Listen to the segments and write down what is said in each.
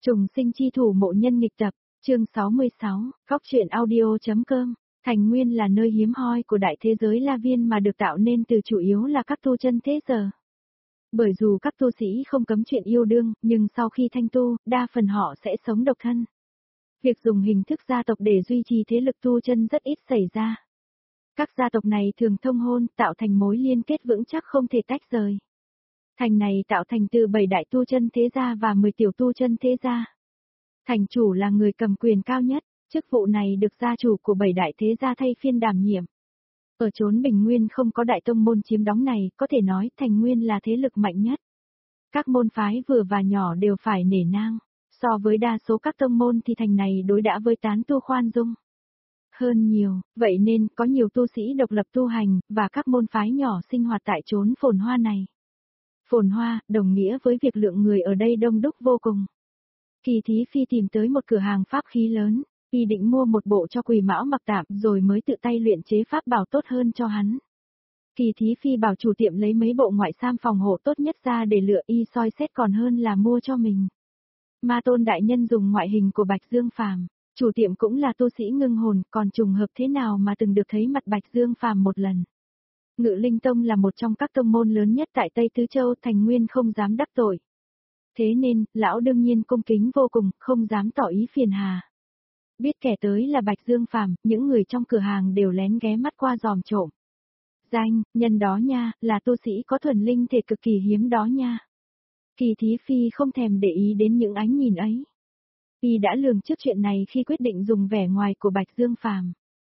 Trùng sinh chi thủ mộ nhân nghịch tập, chương 66, góc truyện audio.com. Thành Nguyên là nơi hiếm hoi của đại thế giới La Viên mà được tạo nên từ chủ yếu là các tu chân thế giờ. Bởi dù các tu sĩ không cấm chuyện yêu đương, nhưng sau khi thanh tu, đa phần họ sẽ sống độc thân. Việc dùng hình thức gia tộc để duy trì thế lực tu chân rất ít xảy ra. Các gia tộc này thường thông hôn, tạo thành mối liên kết vững chắc không thể tách rời. Thành này tạo thành từ 7 đại tu chân thế gia và 10 tiểu tu chân thế gia. Thành chủ là người cầm quyền cao nhất, chức vụ này được gia chủ của 7 đại thế gia thay phiên đảm nhiệm. Ở chốn Bình Nguyên không có đại tông môn chiếm đóng này, có thể nói Thành Nguyên là thế lực mạnh nhất. Các môn phái vừa và nhỏ đều phải nể nang, so với đa số các tông môn thì thành này đối đãi với tán tu khoan dung hơn nhiều, vậy nên có nhiều tu sĩ độc lập tu hành, và các môn phái nhỏ sinh hoạt tại chốn phồn hoa này. Phồn hoa, đồng nghĩa với việc lượng người ở đây đông đúc vô cùng. Kỳ Thí Phi tìm tới một cửa hàng pháp khí lớn, y định mua một bộ cho Quỳ Mão mặc tạm rồi mới tự tay luyện chế pháp bảo tốt hơn cho hắn. Kỳ Thí Phi bảo chủ tiệm lấy mấy bộ ngoại sam phòng hộ tốt nhất ra để lựa, y soi xét còn hơn là mua cho mình. Ma Tôn đại nhân dùng ngoại hình của Bạch Dương Phàm, chủ tiệm cũng là tu sĩ ngưng hồn, còn trùng hợp thế nào mà từng được thấy mặt Bạch Dương Phàm một lần. Ngự Linh Tông là một trong các tông môn lớn nhất tại Tây Tứ Châu, Thành Nguyên không dám đắc tội. Thế nên, lão đương nhiên cung kính vô cùng, không dám tỏ ý phiền hà. Biết kẻ tới là Bạch Dương Phàm, những người trong cửa hàng đều lén ghé mắt qua dòm trộm. Danh, nhân đó nha, là tu sĩ có thuần linh thể cực kỳ hiếm đó nha. Kỳ Thí Phi không thèm để ý đến những ánh nhìn ấy. Y đã lường trước chuyện này khi quyết định dùng vẻ ngoài của Bạch Dương Phàm.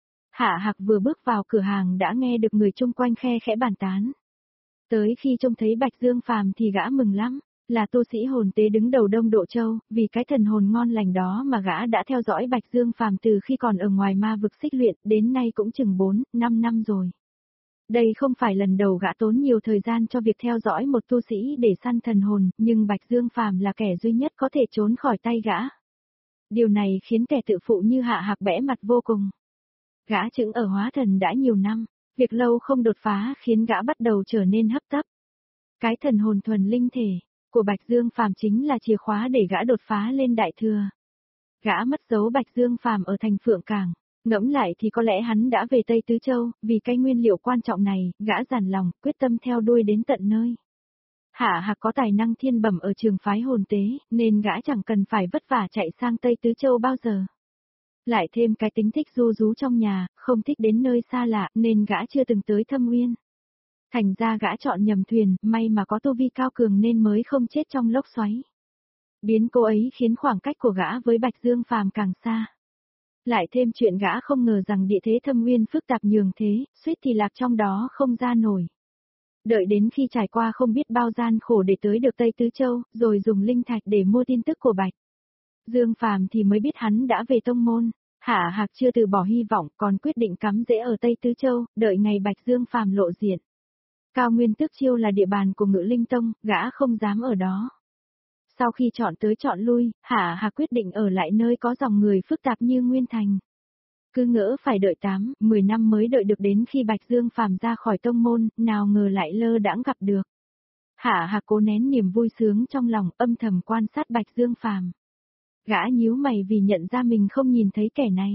Hạ Hạc vừa bước vào cửa hàng đã nghe được người chung quanh khe khẽ bàn tán. Tới khi trông thấy Bạch Dương Phàm thì gã mừng lắm, là tu sĩ hồn tế đứng đầu Đông Độ Châu, vì cái thần hồn ngon lành đó mà gã đã theo dõi Bạch Dương Phàm từ khi còn ở ngoài ma vực xích luyện, đến nay cũng chừng 4-5 năm rồi. Đây không phải lần đầu gã tốn nhiều thời gian cho việc theo dõi một tu sĩ để săn thần hồn, nhưng Bạch Dương Phàm là kẻ duy nhất có thể trốn khỏi tay gã. Điều này khiến kẻ tự phụ như Hạ Hạc bẽ mặt vô cùng. Gã chững ở hóa thần đã nhiều năm, việc lâu không đột phá khiến gã bắt đầu trở nên hấp tấp. Cái thần hồn thuần linh thể của Bạch Dương Phàm chính là chìa khóa để gã đột phá lên đại thừa. Gã mất dấu Bạch Dương Phàm ở thành Phượng Cảng, ngẫm lại thì có lẽ hắn đã về Tây Tứ Châu, vì cái nguyên liệu quan trọng này, gã dằn lòng, quyết tâm theo đuôi đến tận nơi. Hạ Hạc có tài năng thiên bẩm ở trường phái hồn tế, nên gã chẳng cần phải vất vả chạy sang Tây Tứ Châu bao giờ. Lại thêm cái tính thích du rú trong nhà, không thích đến nơi xa lạ, nên gã chưa từng tới Thâm Uyên. Thành ra gã chọn nhầm thuyền, may mà có tu vi cao cường nên mới không chết trong lốc xoáy. Biến cố ấy khiến khoảng cách của gã với Bạch Dương Phàm càng xa. Lại thêm chuyện gã không ngờ rằng địa thế Thâm Uyên phức tạp nhường thế, suýt thì lạc trong đó không ra nổi. Đợi đến khi trải qua không biết bao gian khổ để tới được Tây Tứ Châu, rồi dùng linh thạch để mua tin tức của Bạch Dương Phàm thì mới biết hắn đã về tông môn. Hạ Hạc chưa từ bỏ hy vọng, còn quyết định cắm rễ ở Tây Tứ Châu, đợi ngày Bạch Dương Phàm lộ diện. Cao Nguyên Tước Chiêu là địa bàn của Ngự Linh Tông, gã không dám ở đó. Sau khi chọn tới chọn lui, Hạ Hạc quyết định ở lại nơi có dòng người phức tạp như Nguyên Thành. Cứ ngỡ phải đợi 8-10 năm mới đợi được đến khi Bạch Dương Phàm ra khỏi tông môn, nào ngờ lại lơ đãng gặp được. Hạ Hạc cố nén niềm vui sướng trong lòng, âm thầm quan sát Bạch Dương Phàm. Gã nhíu mày vì nhận ra mình không nhìn thấy kẻ này.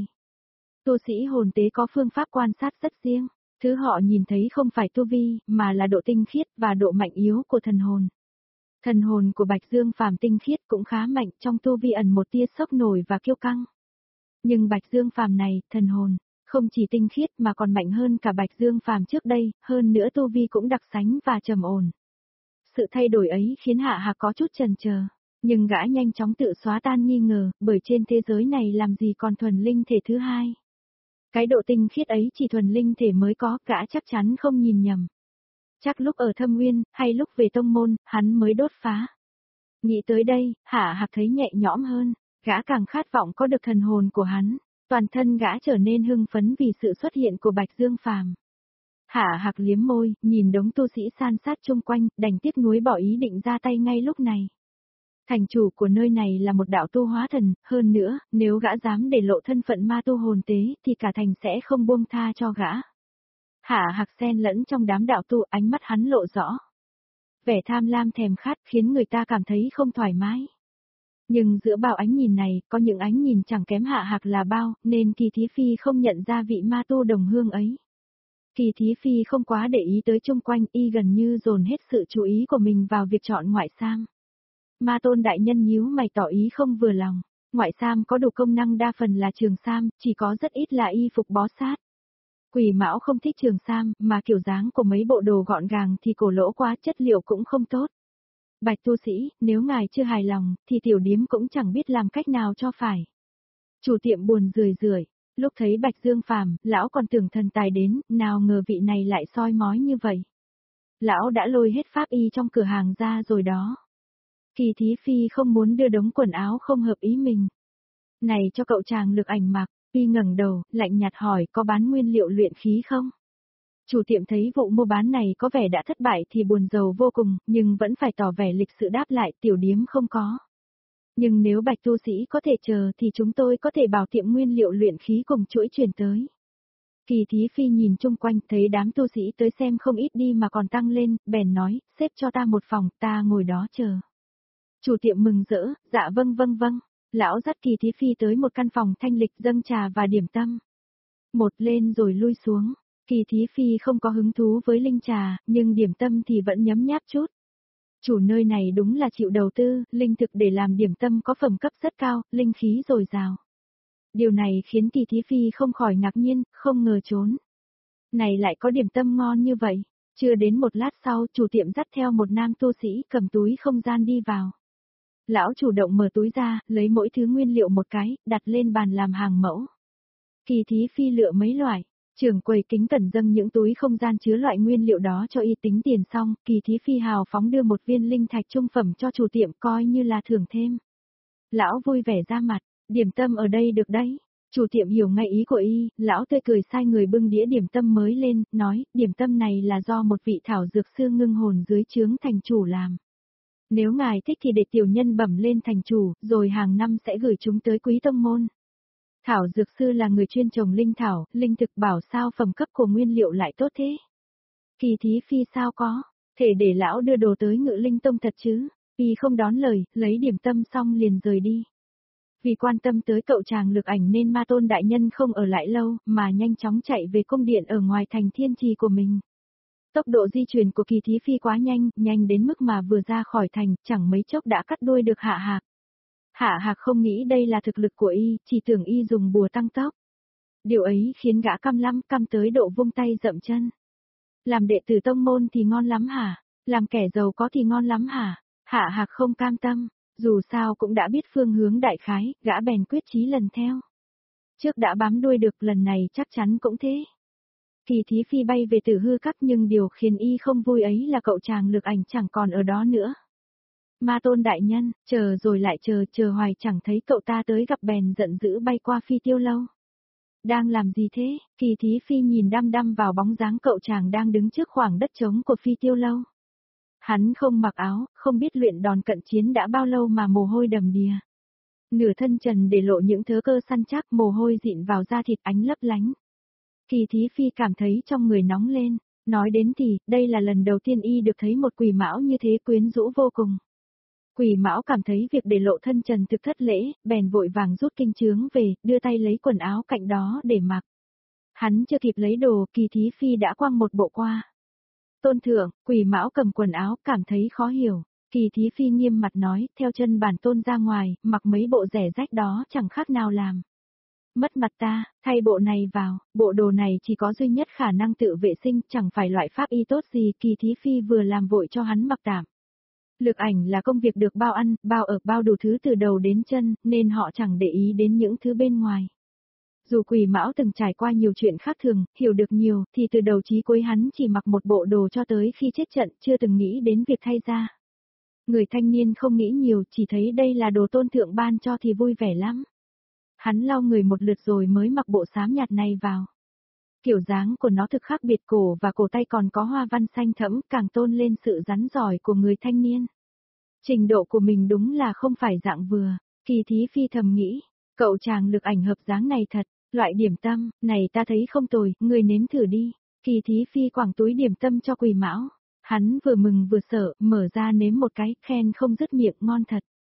Tu sĩ hồn tế có phương pháp quan sát rất riêng, thứ họ nhìn thấy không phải tu vi, mà là độ tinh khiết và độ mạnh yếu của thần hồn. Thần hồn của Bạch Dương Phàm tinh khiết cũng khá mạnh, trong tu vi ẩn một tia sốc nổi và kiêu căng. Nhưng Bạch Dương Phàm này, thần hồn, không chỉ tinh khiết mà còn mạnh hơn cả Bạch Dương Phàm trước đây, hơn nữa tu vi cũng đặc sánh và trầm ổn. Sự thay đổi ấy khiến Hạ Hạc có chút chần chờ, nhưng gã nhanh chóng tự xóa tan nghi ngờ, bởi trên thế giới này làm gì còn thuần linh thể thứ hai. Cái độ tinh khiết ấy chỉ thuần linh thể mới có, gã chắc chắn không nhìn nhầm. Chắc lúc ở Thâm Uyên, hay lúc về tông môn, hắn mới đột phá. Nghĩ tới đây, Hạ Hạc thấy nhẹ nhõm hơn, gã càng khát vọng có được thần hồn của hắn, toàn thân gã trở nên hưng phấn vì sự xuất hiện của Bạch Dương Phàm. Hạ Hạc liếm môi, nhìn đống tu sĩ san sát chung quanh, đành tiếc nuối bỏ ý định ra tay ngay lúc này. Thành chủ của nơi này là một đạo tu hóa thần, hơn nữa, nếu gã dám để lộ thân phận ma tu hồn tế thì cả thành sẽ không buông tha cho gã. Hạ Hạc xen lẫn trong đám đạo tu, ánh mắt hắn lộ rõ. Vẻ tham lam thèm khát khiến người ta cảm thấy không thoải mái. Nhưng giữa bao ánh nhìn này, có những ánh nhìn chẳng kém Hạ Hạc là bao, nên Kỳ Thí Phi không nhận ra vị ma tu đồng hương ấy. Kỳ Thí Phi không quá để ý tới chung quanh, y gần như dồn hết sự chú ý của mình vào việc chọn ngoại sam. Ma Tôn đại nhân nhíu mày tỏ ý không vừa lòng. Ngoại sam có đủ công năng đa phần là trường sam, chỉ có rất ít là y phục bó sát. Quỷ Mão không thích trường sam, mà kiểu dáng của mấy bộ đồ gọn gàng thì cổ lỗ quá, chất liệu cũng không tốt. Bạch tu sĩ, nếu ngài chưa hài lòng, thì tiểu điếm cũng chẳng biết làm cách nào cho phải. Chủ tiệm buồn rười rượi, lúc thấy Bạch Dương Phàm, lão còn tưởng thần tài đến, nào ngờ vị này lại soi mói như vậy. Lão đã lôi hết pháp y trong cửa hàng ra rồi đó. Kỳ Thí Phi không muốn đưa đống quần áo không hợp ý mình. Này cho cậu chàng Lực Ảnh mặc, Phi ngẩng đầu, lạnh nhạt hỏi có bán nguyên liệu luyện khí không? Chủ tiệm thấy vụ mua bán này có vẻ đã thất bại thì buồn rầu vô cùng, nhưng vẫn phải tỏ vẻ lịch sự đáp lại tiểu điếm không có. Nhưng nếu Bạch tu sĩ có thể chờ thì chúng tôi có thể bảo tiệm nguyên liệu luyện khí cùng chuỗi chuyển tới. Kỳ Thí Phi nhìn chung quanh thấy đám tu sĩ tới xem không ít đi mà còn tăng lên, bèn nói, xếp cho ta một phòng, ta ngồi đó chờ. Chủ tiệm mừng rỡ, dạ vâng vâng vâng. Lão dắt Kỳ Thí Phi tới một căn phòng thanh lịch dâng trà và điểm tâm. Một lên rồi lui xuống. Kỳ Thí Phi không có hứng thú với linh trà, nhưng điểm tâm thì vẫn nhấm nháp chút. Chủ nơi này đúng là chịu đầu tư, linh thực để làm điểm tâm có phẩm cấp rất cao, linh khí dồi dào. Điều này khiến Kỳ Thí Phi không khỏi ngạc nhiên, không ngờ trốn. Này lại có điểm tâm ngon như vậy. Chưa đến một lát sau, chủ tiệm dắt theo một nam tu sĩ cầm túi không gian đi vào. Lão chủ động mở túi ra, lấy mỗi thứ nguyên liệu một cái, đặt lên bàn làm hàng mẫu. Kỳ Thí Phi lựa mấy loại. Trưởng quầy kính cẩn dâng những túi không gian chứa loại nguyên liệu đó cho y tính tiền xong, Kỳ Thí Phi hào phóng đưa một viên linh thạch trung phẩm cho chủ tiệm coi như là thưởng thêm. Lão vui vẻ ra mặt, điểm tâm ở đây được đấy. Chủ tiệm hiểu ngay ý của y, lão tươi cười sai người bưng đĩa điểm tâm mới lên, nói, điểm tâm này là do một vị thảo dược sư ngưng hồn dưới trướng thành chủ làm. Nếu ngài thích thì để tiểu nhân bẩm lên thành chủ, rồi hàng năm sẽ gửi chúng tới quý tông môn. Thảo dược sư là người chuyên trồng linh thảo, linh thực bảo sao phẩm cấp của nguyên liệu lại tốt thế. Kỳ Thí Phi sao có, thể để lão đưa đồ tới Ngự Linh Tông thật chứ. Y không đón lời, lấy điểm tâm xong liền rời đi. Vì quan tâm tới cậu chàng Lực Ảnh nên Ma Tôn đại nhân không ở lại lâu, mà nhanh chóng chạy về cung điện ở ngoài thành thiên trì của mình. Tốc độ di chuyển của Kỳ Thí Phi quá nhanh, nhanh đến mức mà vừa ra khỏi thành, chẳng mấy chốc đã cắt đuôi được Hạ Hạc. Hạ Hạc không nghĩ đây là thực lực của y, chỉ tưởng y dùng bùa tăng tốc. Điều ấy khiến gã căm lắm, căm tới độ vung tay dậm chân. Làm đệ tử tông môn thì ngon lắm hả? Làm kẻ giàu có thì ngon lắm hả? Hạ Hạc không cam tâm, dù sao cũng đã biết phương hướng đại khái, gã bèn quyết chí lần theo. Trước đã bám đuôi được, lần này chắc chắn cũng thế. Kỳ Thí Phi bay về Tử Hư Các, nhưng điều khiến y không vui ấy là cậu chàng Lực Ảnh chẳng còn ở đó nữa. Ma Tôn đại nhân, chờ rồi lại chờ hoài chẳng thấy cậu ta tới gặp bèn giận dữ bay qua Phi Tiêu Lâu. Đang làm gì thế? Kỳ Thí Phi nhìn đăm đăm vào bóng dáng cậu chàng đang đứng trước khoảng đất trống của Phi Tiêu Lâu. Hắn không mặc áo, không biết luyện đòn cận chiến đã bao lâu mà mồ hôi đầm đìa. Nửa thân trần để lộ những thớ cơ săn chắc, mồ hôi dịn vào da thịt ánh lấp lánh. Kỳ Thí Phi cảm thấy trong người nóng lên, nói đến thì, đây là lần đầu tiên y được thấy một Quỷ Mão như thế, quyến rũ vô cùng. Quỷ Mão cảm thấy việc để lộ thân trần thực thất lễ, bèn vội vàng rút kinh chướng về, đưa tay lấy quần áo cạnh đó để mặc. Hắn chưa kịp lấy đồ, Kỳ Thí Phi đã quăng một bộ qua. Tôn thượng, Quỷ Mão cầm quần áo, cảm thấy khó hiểu. Kỳ Thí Phi nghiêm mặt nói, theo chân bản tôn ra ngoài, mặc mấy bộ rẻ rách đó chẳng khác nào làm mất mặt ta, thay bộ này vào, bộ đồ này chỉ có duy nhất khả năng tự vệ sinh, chẳng phải loại pháp y tốt gì. Kỳ Thí Phi vừa làm vội cho hắn mặc tạm. Lực Ảnh là công việc được bao ăn, bao ở, bao đủ thứ từ đầu đến chân, nên họ chẳng để ý đến những thứ bên ngoài. Dù Quỷ Mão từng trải qua nhiều chuyện khác thường, hiểu được nhiều, thì từ đầu chí cuối hắn chỉ mặc một bộ đồ cho tới khi chết trận, chưa từng nghĩ đến việc thay ra. Người thanh niên không nghĩ nhiều, chỉ thấy đây là đồ tôn thượng ban cho thì vui vẻ lắm. Hắn lau người một lượt rồi mới mặc bộ xám nhạt này vào. Kiểu dáng của nó thực khác biệt, cổ và cổ tay còn có hoa văn xanh thẫm, càng tôn lên sự rắn giỏi của người thanh niên. Trình độ của mình đúng là không phải dạng vừa. Kỳ Thí Phi thầm nghĩ, cậu chàng Lực Ảnh hợp dáng này thật, loại điểm tâm, này ta thấy không tồi, người nếm thử đi. Kỳ Thí Phi quẳng túi điểm tâm cho Quỷ Mão. Hắn vừa mừng vừa sợ, mở ra nếm một cái, khen không dứt miệng, ngon thật.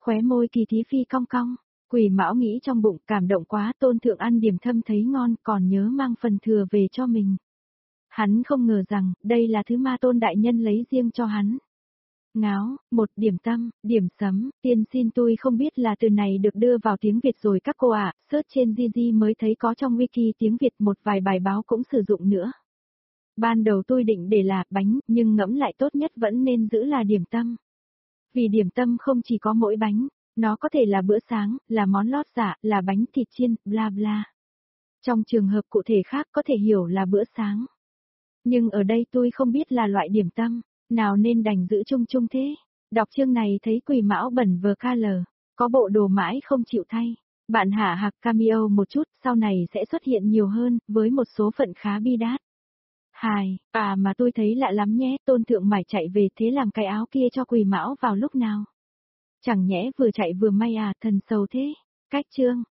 Khóe môi Kỳ Thí Phi cong cong, Quỷ Mão nghĩ trong bụng cảm động quá, Tôn Thượng ăn điểm thâm thấy ngon còn nhớ mang phần thừa về cho mình. Hắn không ngờ rằng, đây là thứ ma Tôn đại nhân lấy riêng cho hắn. Ngáo, một điểm tâm, điểm sấm, tiên xin tôi không biết là từ này được đưa vào tiếng Việt rồi các cô ạ, search trên Gigi mới thấy có trong wiki tiếng Việt một vài bài báo cũng sử dụng nữa. Ban đầu tôi định để là bánh, nhưng ngẫm lại tốt nhất vẫn nên giữ là điểm tâm. Vì điểm tâm không chỉ có mỗi bánh, nó có thể là bữa sáng, là món lót dạ, là bánh thịt chiên, bla bla. Trong trường hợp cụ thể khác có thể hiểu là bữa sáng. Nhưng ở đây tôi không biết là loại điểm tâm, nào nên đành giữ chung chung thế. Đọc chương này thấy Quỷ Mão bẩn vờ KL, có bộ đồ mãi không chịu thay. Bạn hạ hạc cameo một chút, sau này sẽ xuất hiện nhiều hơn, với một số phận khá bi đát. Hài, mà tôi thấy lạ lắm nhé, Tôn Thượng mải chạy về thế làm cái áo kia cho Quỷ Mão vào lúc nào. Chẳng nhẽ vừa chạy vừa may thần sầu thế. Cách chương.